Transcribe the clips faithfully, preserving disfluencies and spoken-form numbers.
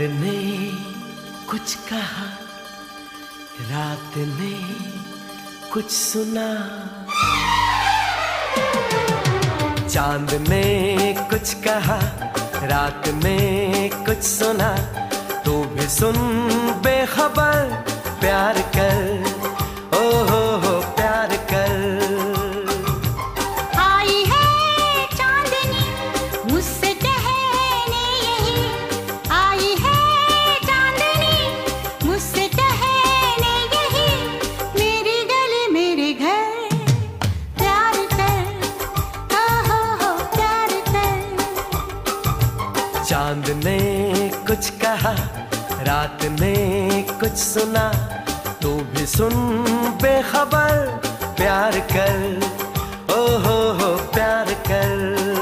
ने कुछ कहा, रात ने कुछ सुना। चांद ने कुछ कहा, रात ने कुछ सुना। तू भी सुन बेखबर, प्यार कर, ओ हो हो प्यार कर। आई है चांदनी मुझसे कहने यही, आई है चांदनी मुझसे कहने यही। मेरी गली मेरे घर, प्यार कर, ओ हो हो प्यार कर। चांद ने कुछ कहा, रात ने कुछ सुना। तू भी सुन बेखबर, प्यार कर, ओ हो हो प्यार कर।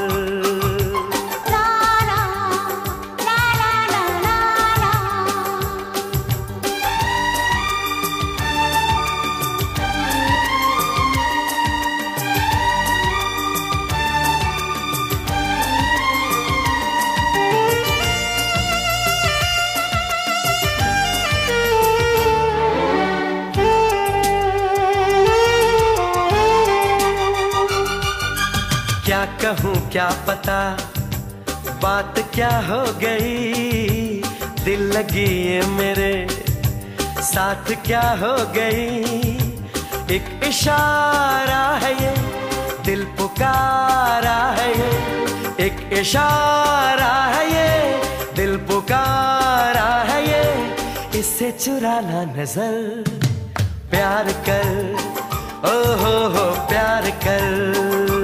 ला ला ला ला ला ला। क्या कहूँ क्या पता, बात क्या हो गई। दिल लगी ये मेरे साथ क्या हो गई। एक इशारा है ये, दिल पुकारा है ये। एक इशारा है ये, दिल पुकारा है ये। इससे चुराना नजर, प्यार कर, ओ हो हो प्यार कर।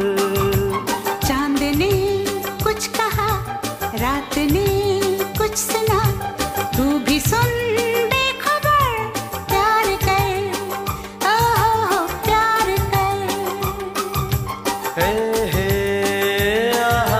रात ने कुछ सुना, तू भी सुन बेखबर, प्यार कर, ओ हो हो प्यार कर। हे हे आहा,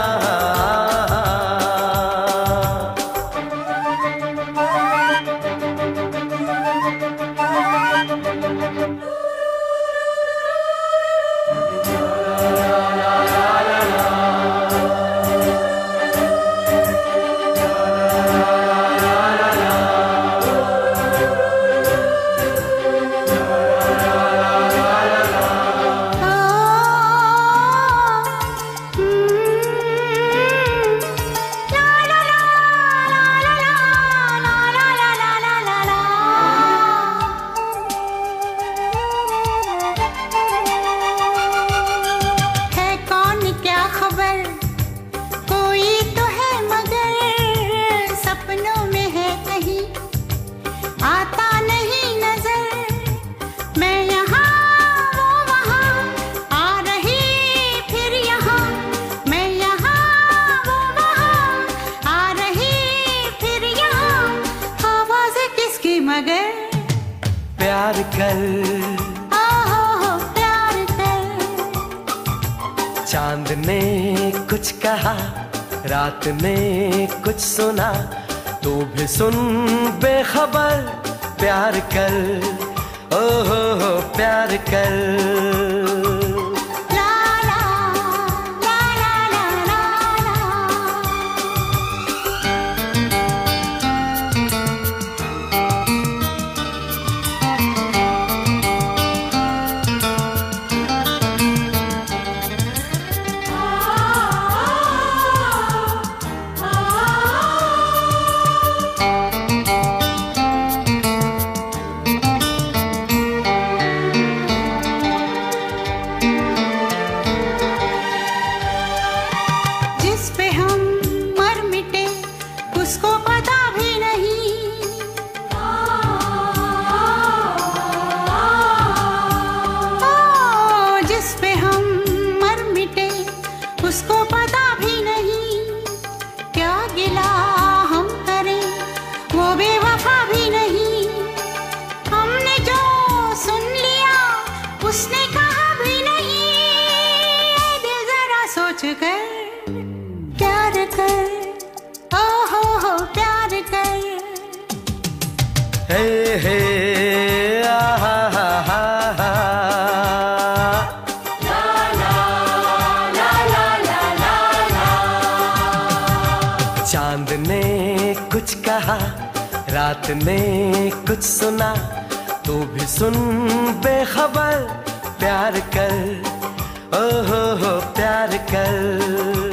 प्यार कर, ओ हो हो प्यार कर। चांद ने कुछ कहा, रात ने कुछ सुना। तू भी सुन बेखबर, प्यार कर, ओ हो हो प्यार कर। उसको पता भी नहीं, क्या गिला हम करें, वो बेवफा भी नहीं। हमने जो सुन लिया, उसने कहा भी नहीं। दिल जरा सोच कर, प्यार कर, ओ हो हो प्यार कर। हे हे आहा हा हा हा। चांद ने कुछ कहा, रात ने कुछ सुना, तू भी सुन बेखबर, प्यार कर, ओ हो हो प्यार कर।